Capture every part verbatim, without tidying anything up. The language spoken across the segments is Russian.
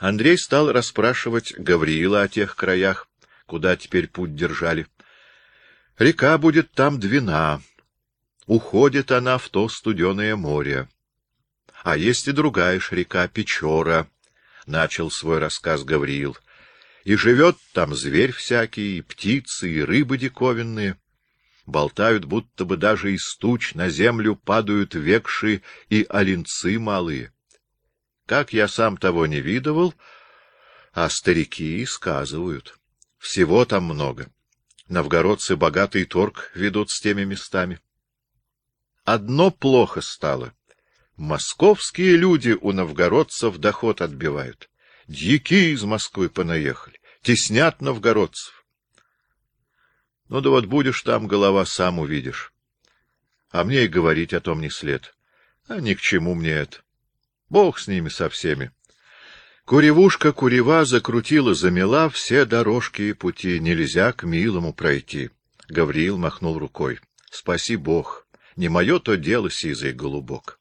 Андрей стал расспрашивать Гавриила о тех краях, куда теперь путь держали. Река будет там Двина, уходит она в то студеное море. А есть и другая ж река Печора, — начал свой рассказ Гавриил. И живет там зверь всякий, и птицы, и рыбы диковинные. Болтают, будто бы даже из туч на землю падают векши и оленцы малые. Как я сам того не видывал, а старики сказывают. Всего там много. Новгородцы богатый торг ведут с теми местами. Одно плохо стало. Московские люди у новгородцев доход отбивают. Дьяки из Москвы понаехали, теснят новгородцев. Ну да вот будешь там, голова, сам увидишь. А мне и говорить о том не след. А ни к чему мне это. Бог с ними со всеми. Куревушка курева закрутила, замела все дорожки и пути. Нельзя к милому пройти. Гавриил махнул рукой. Спаси Бог. Не мое то дело, сизый голубок.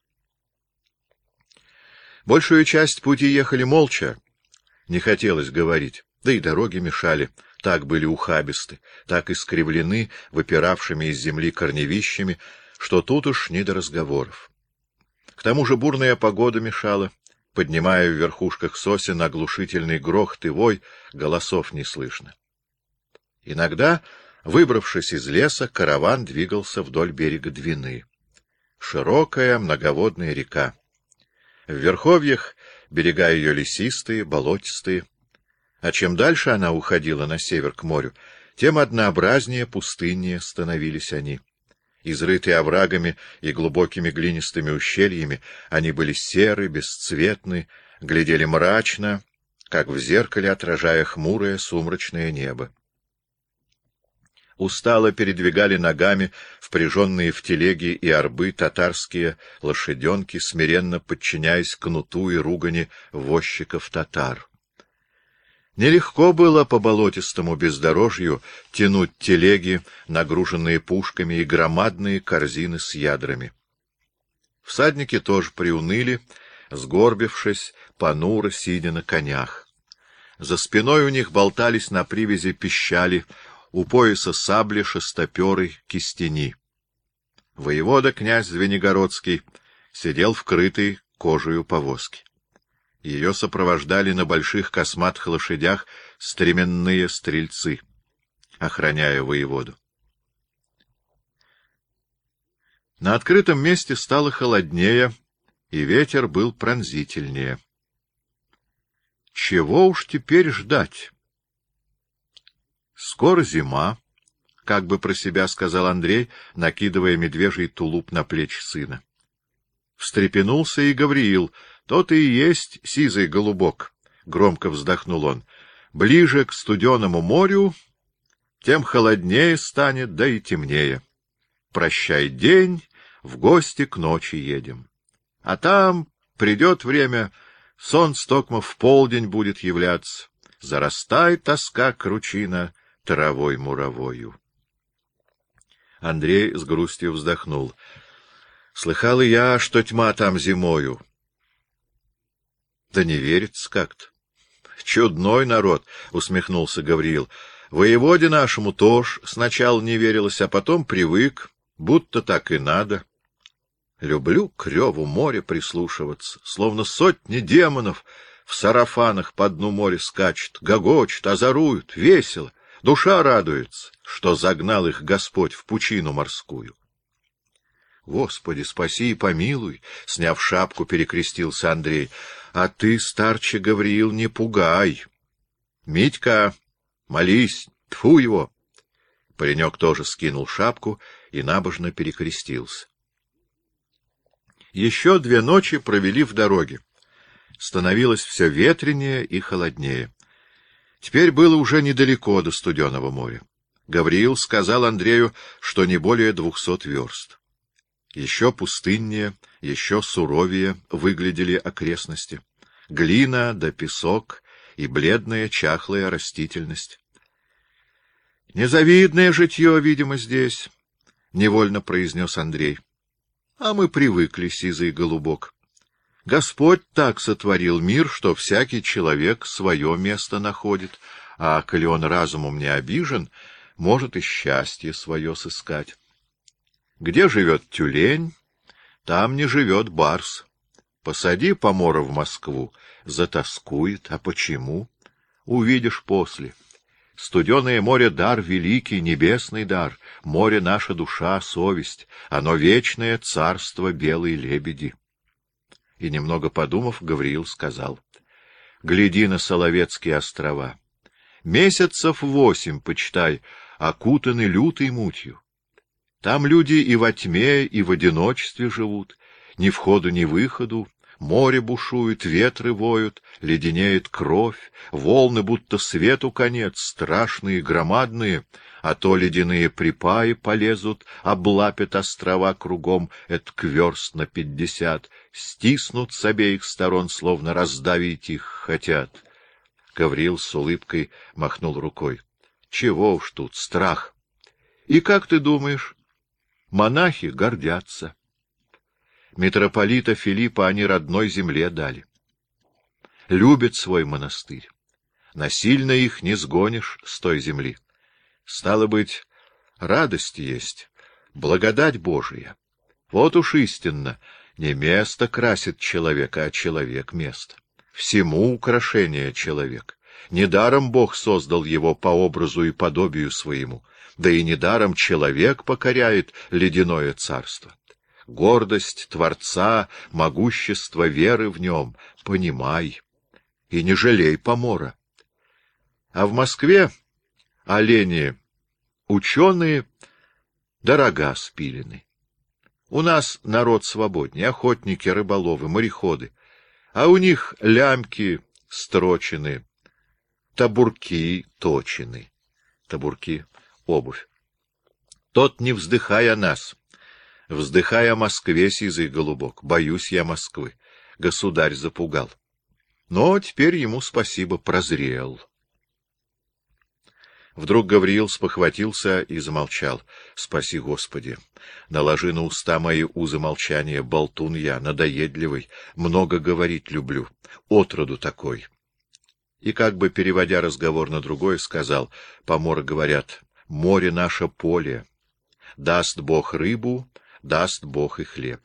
Большую часть пути ехали молча. Не хотелось говорить, да и дороги мешали. Так были ухабисты, так искривлены выпиравшими из земли корневищами, что тут уж не до разговоров. К тому же бурная погода мешала, поднимая в верхушках сосен оглушительный грохот и вой, голосов не слышно. Иногда, выбравшись из леса, караван двигался вдоль берега Двины. Широкая многоводная река. В верховьях берега ее лесистые, болотистые. А чем дальше она уходила на север к морю, тем однообразнее, пустыннее становились они. Изрытые оврагами и глубокими глинистыми ущельями, они были серы, бесцветны, глядели мрачно, как в зеркале отражая хмурое сумрачное небо. Устало передвигали ногами впряженные в телеги и орбы татарские лошаденки, смиренно подчиняясь кнуту и ругани возчиков татар. Нелегко было по болотистому бездорожью тянуть телеги, нагруженные пушками, и громадные корзины с ядрами. Всадники тоже приуныли, сгорбившись, понуро сидя на конях. За спиной у них болтались на привязи пищали, у пояса сабли, шестоперы, кистени. Воевода, князь Звенигородский, сидел в крытой кожею повозке. Ее сопровождали на больших косматых лошадях стременные стрельцы, охраняя воеводу. На открытом месте стало холоднее, и ветер был пронзительнее. Чего уж теперь ждать? Скоро зима, — как бы про себя сказал Андрей, накидывая медвежий тулуп на плечи сына. Встрепенулся и Гавриил. Тот и есть сизый голубок, — громко вздохнул он. Ближе к студеному морю, тем холоднее станет, да и темнее. Прощай день, в гости к ночи едем. А там придет время, солнце токмо в полдень будет являться, зарастает тоска кручина травой муровою. Андрей с грустью вздохнул. Слыхал и я, что тьма там зимою. Да не верится как-то. Чудной народ, — усмехнулся Гавриил. Воеводе нашему тоже сначала не верилось, а потом привык, будто так и надо. Люблю к реву моря прислушиваться, словно сотни демонов в сарафанах по дну моря скачут, гогочут, озоруют, весело. Душа радуется, что загнал их Господь в пучину морскую. Господи, спаси и помилуй, — сняв шапку, перекрестился Андрей. А ты, старче Гавриил, не пугай. Митька, молись, тьфу его. Паренек тоже скинул шапку и набожно перекрестился. Еще две ночи провели в дороге. Становилось все ветренее и холоднее. Теперь было уже недалеко до студеного моря. Гавриил сказал Андрею, что не более двухсот верст. Еще пустыннее, еще суровее выглядели окрестности. Глина да песок и бледная чахлая растительность. — Незавидное житье, видимо, здесь, — невольно произнес Андрей. — А мы привыкли, сизый голубок. Господь так сотворил мир, что всякий человек свое место находит, а коли он разумом не обижен, может и счастье свое сыскать. Где живет тюлень, там не живет барс. Посади помора в Москву, затоскует. А почему? Увидишь после. Студеное море — дар великий, небесный дар. Море — наша душа, совесть. Оно вечное царство белой лебеди. И, немного подумав, Гавриил сказал: гляди на Соловецкие острова. Месяцев восемь, почитай, окутаны лютой мутью. Там люди и во тьме, и в одиночестве живут, ни входу, ни выходу. Море бушует, ветры воют, леденеет кровь, волны будто свету конец, страшные, громадные, а то ледяные припаи полезут, облапят острова кругом, этак верст на пятьдесят, стиснут с обеих сторон, словно раздавить их хотят. Гавриил с улыбкой махнул рукой. Чего уж тут, страх. И как ты думаешь? Монахи гордятся. Митрополита Филиппа они родной земле дали. Любят свой монастырь. Насильно их не сгонишь с той земли. Стало быть, радость есть, благодать Божия. Вот уж истинно, не место красит человека, а человек место. Всему украшение человек. Недаром Бог создал его по образу и подобию своему, да и недаром человек покоряет ледяное царство. Гордость Творца, могущество веры в нем — понимай, и не жалей помора. А в Москве олени ученые, дорога спилены. У нас народ свободнее, охотники, рыболовы, мореходы, а у них лямки строчены, табурки точены. Табурки — обувь. Тот не вздыхай о нас. Вздыхай о Москве, сизый голубок. Боюсь я Москвы. Государь запугал. Но теперь ему спасибо, прозрел. Вдруг Гавриил спохватился и замолчал. Спаси Господи! Наложи на уста мои узы молчания. Болтун я, надоедливый, много говорить люблю. Отроду такой. И, как бы переводя разговор на другое, сказал: поморы говорят, море наше поле. Даст Бог рыбу, даст Бог и хлеб.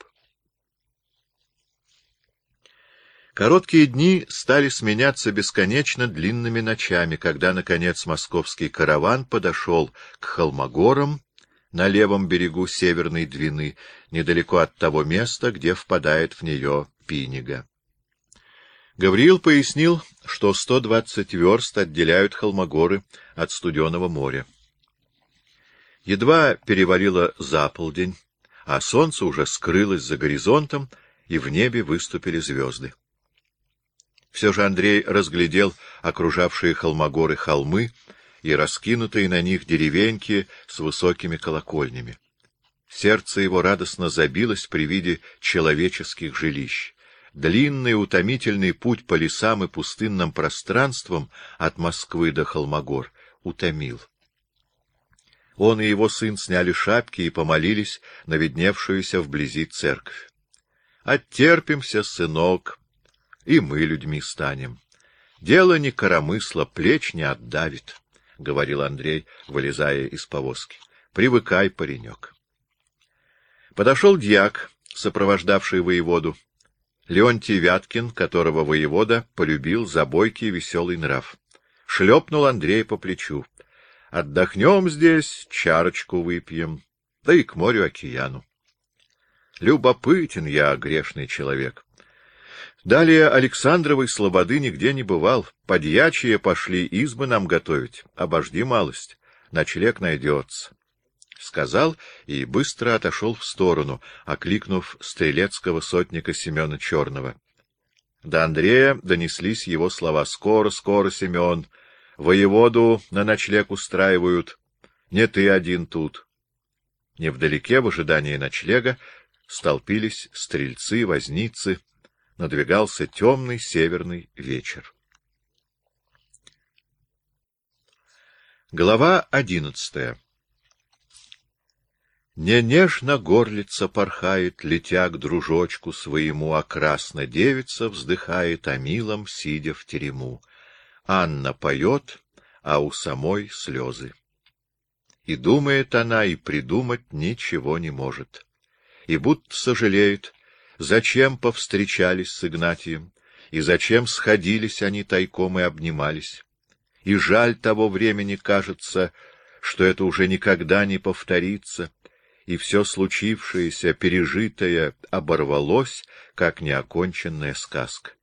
Короткие дни стали сменяться бесконечно длинными ночами, когда, наконец, московский караван подошел к Холмогорам на левом берегу Северной Двины, недалеко от того места, где впадает в нее Пинига. Гавриил пояснил, что сто двадцать верст отделяют Холмогоры от Студеного моря. Едва перевалило за полдень, а солнце уже скрылось за горизонтом, и в небе выступили звезды. Все же Андрей разглядел окружавшие Холмогоры холмы и раскинутые на них деревеньки с высокими колокольнями. Сердце его радостно забилось при виде человеческих жилищ. Длинный утомительный путь по лесам и пустынным пространствам от Москвы до Холмогор утомил. Он и его сын сняли шапки и помолились на видневшуюся вблизи церковь. «Оттерпимся, сынок, и мы людьми станем. Дело не коромысло, плеч не отдавит», — говорил Андрей, вылезая из повозки. «Привыкай, паренек». Подошел дьяк, сопровождавший воеводу, Леонтий Вяткин, которого воевода полюбил за бойкий веселый нрав. Шлепнул Андрея по плечу. «Отдохнем здесь, чарочку выпьем, да и к морю-океану». Любопытен я, грешный человек. Далее Александровой слободы нигде не бывал. Подьячие пошли избы нам готовить. Обожди малость, ночлег найдется. Сказал и быстро отошел в сторону, окликнув стрелецкого сотника Семена Черного. До Андрея донеслись его слова: «Скоро, скоро, Семен, воеводу на ночлег устраивают, не ты один тут». Невдалеке, в ожидании ночлега, столпились стрельцы, возницы. Надвигался темный северный вечер. Глава одиннадцатая. Не нежно горлица порхает, летя к дружочку своему, а красно девица вздыхает о милом, сидя в терему. Анна поет, а у самой слезы. И думает она, и придумать ничего не может. И будто сожалеет, зачем повстречались с Игнатием, и зачем сходились они тайком и обнимались. И жаль того времени, кажется, что это уже никогда не повторится, и все случившееся, пережитое, оборвалось, как неоконченная сказка.